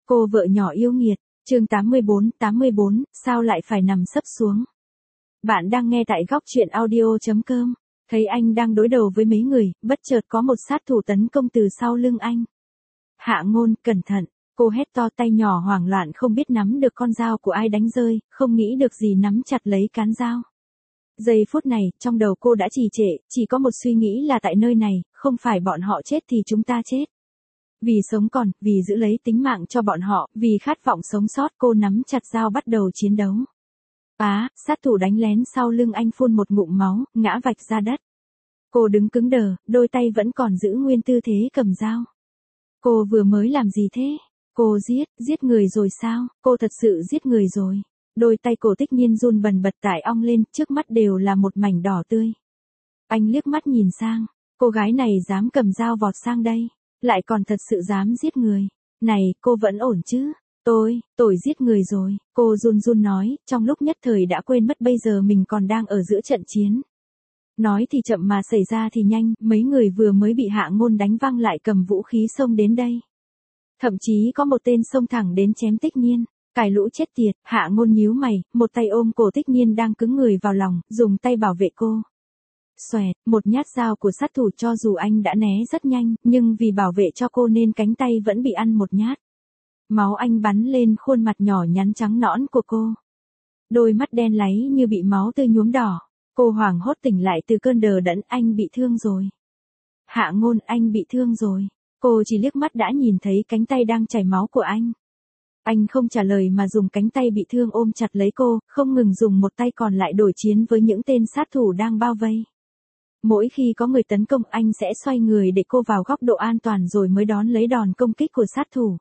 Cô vợ nhỏ yêu nghiệt, chương 84, sao lại phải nằm sấp xuống. Bạn đang nghe tại góc truyện audio.com, thấy anh đang đối đầu với mấy người, bất chợt có một sát thủ tấn công từ sau lưng anh. Hạ Ngôn, cẩn thận, cô hét to, tay nhỏ hoảng loạn không biết nắm được con dao của ai đánh rơi, không nghĩ được gì nắm chặt lấy cán dao. Giây phút này, trong đầu cô đã trì trệ, chỉ có một suy nghĩ là tại nơi này, không phải bọn họ chết thì chúng ta chết. Vì sống còn, vì giữ lấy tính mạng cho bọn họ, vì khát vọng sống sót, cô nắm chặt dao bắt đầu chiến đấu. Sát thủ đánh lén sau lưng anh phun một ngụm máu, ngã vạch ra đất. Cô đứng cứng đờ, đôi tay vẫn còn giữ nguyên tư thế cầm dao. Cô vừa mới làm gì thế? Cô giết người rồi sao? Cô thật sự giết người rồi. Đôi tay Cổ Tích Nhiên run bần bật tải ong lên, trước mắt đều là một mảnh đỏ tươi. Anh liếc mắt nhìn sang, cô gái này dám cầm dao vọt sang đây, lại còn thật sự dám giết người. Này, cô vẫn ổn chứ? Tôi giết người rồi, cô run run nói, trong lúc nhất thời đã quên mất bây giờ mình còn đang ở giữa trận chiến. Nói thì chậm mà xảy ra thì nhanh, mấy người vừa mới bị Hạ Ngôn đánh văng lại cầm vũ khí xông đến đây. Thậm chí có một tên xông thẳng đến chém Tích Nhiên. Cài lũ chết tiệt, Hạ Ngôn nhíu mày, một tay ôm cổ Tích Nhiên đang cứng người vào lòng, dùng tay bảo vệ cô. Xoẹt, một nhát dao của sát thủ, cho dù anh đã né rất nhanh, nhưng vì bảo vệ cho cô nên cánh tay vẫn bị ăn một nhát. Máu anh bắn lên khuôn mặt nhỏ nhắn trắng nõn của cô. Đôi mắt đen láy như bị máu tươi nhuốm đỏ. Cô hoảng hốt tỉnh lại từ cơn đờ đẫn, anh bị thương rồi. Hạ Ngôn, anh bị thương rồi. Cô chỉ liếc mắt đã nhìn thấy cánh tay đang chảy máu của anh. Anh không trả lời mà dùng cánh tay bị thương ôm chặt lấy cô, không ngừng dùng một tay còn lại đổi chiến với những tên sát thủ đang bao vây. Mỗi khi có người tấn công anh sẽ xoay người để cô vào góc độ an toàn rồi mới đón lấy đòn công kích của sát thủ.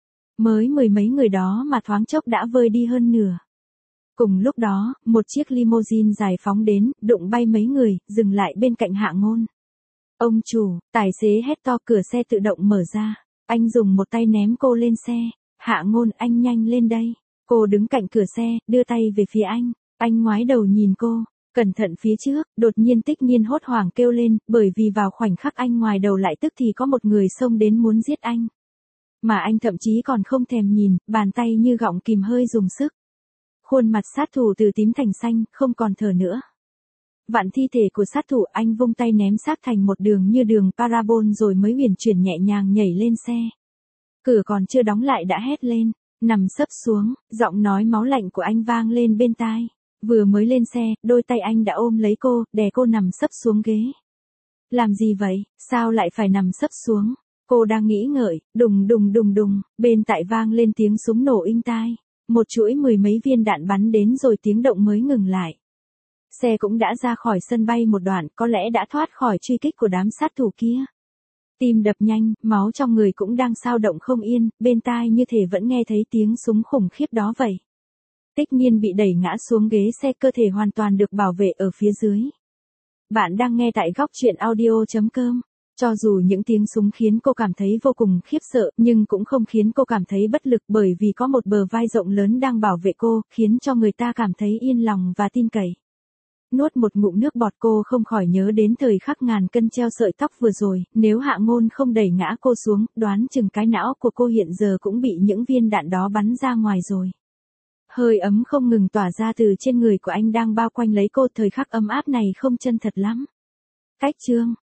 Mới mười mấy người đó mà thoáng chốc đã vơi đi hơn nửa. Cùng lúc đó, một chiếc limousine dài phóng đến, đụng bay mấy người, dừng lại bên cạnh Hạ Ngôn. Ông chủ, tài xế hét to, cửa xe tự động mở ra. Anh dùng một tay ném cô lên xe. Hạ Ngôn, anh nhanh lên đây. Cô đứng cạnh cửa xe, đưa tay về phía anh. Anh ngoái đầu nhìn cô. Cẩn thận phía trước, đột nhiên Tích Nhiên hốt hoảng kêu lên, bởi vì vào khoảnh khắc anh ngoài đầu lại tức thì có một người xông đến muốn giết anh. Mà anh thậm chí còn không thèm nhìn, bàn tay như gọng kìm hơi dùng sức. Khuôn mặt sát thủ từ tím thành xanh, không còn thở nữa. Vặn thi thể của sát thủ, anh vung tay ném xác thành một đường như đường parabol rồi mới uyển chuyển nhẹ nhàng nhảy lên xe. Cửa còn chưa đóng lại đã hét lên, nằm sấp xuống, giọng nói máu lạnh của anh vang lên bên tai. Vừa mới lên xe, đôi tay anh đã ôm lấy cô, đè cô nằm sấp xuống ghế. Làm gì vậy, sao lại phải nằm sấp xuống? Cô đang nghĩ ngợi, đùng, bên tai vang lên tiếng súng nổ inh tai. Một chuỗi mười mấy viên đạn bắn đến rồi tiếng động mới ngừng lại. Xe cũng đã ra khỏi sân bay một đoạn, có lẽ đã thoát khỏi truy kích của đám sát thủ kia. Tim đập nhanh, máu trong người cũng đang xao động không yên, bên tai như thể vẫn nghe thấy tiếng súng khủng khiếp đó vậy. Tích Nhiên bị đẩy ngã xuống ghế xe, cơ thể hoàn toàn được bảo vệ ở phía dưới. Bạn đang nghe tại góc truyện audio.com. Cho dù những tiếng súng khiến cô cảm thấy vô cùng khiếp sợ, nhưng cũng không khiến cô cảm thấy bất lực, bởi vì có một bờ vai rộng lớn đang bảo vệ cô, khiến cho người ta cảm thấy yên lòng và tin cậy. Nuốt một ngụm nước bọt, cô không khỏi nhớ đến thời khắc ngàn cân treo sợi tóc vừa rồi, nếu Hạ Ngôn không đẩy ngã cô xuống, đoán chừng cái não của cô hiện giờ cũng bị những viên đạn đó bắn ra ngoài rồi. Hơi ấm không ngừng tỏa ra từ trên người của anh đang bao quanh lấy cô, thời khắc ấm áp này không chân thật lắm. Cách chương